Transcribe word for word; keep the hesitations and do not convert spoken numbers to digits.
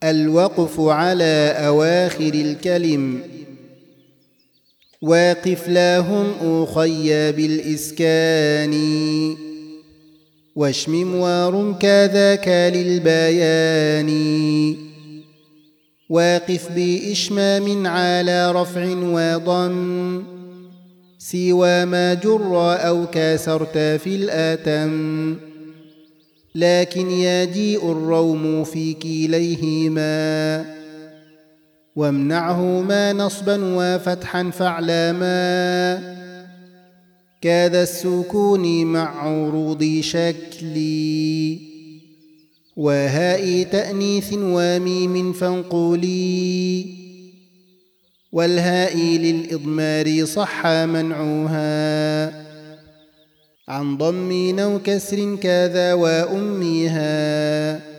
الوقف على أواخر الكلم. واقف لهم أخي بالإسكان، واشمم وار كذاك للبيان. واقف بإشمام على رفع وضم، سوى ما جر أو كسرت في الآتم. لكن يجيء الروم في كليهما، وامنعهما نصبا وفتحا فاعلاما. كذا السكون مع عروض شكلي، وهاء تأنيث وميم فانقلي. والهاء للإضمار صح منعها، عن ضم أو كسر كذا وأمها.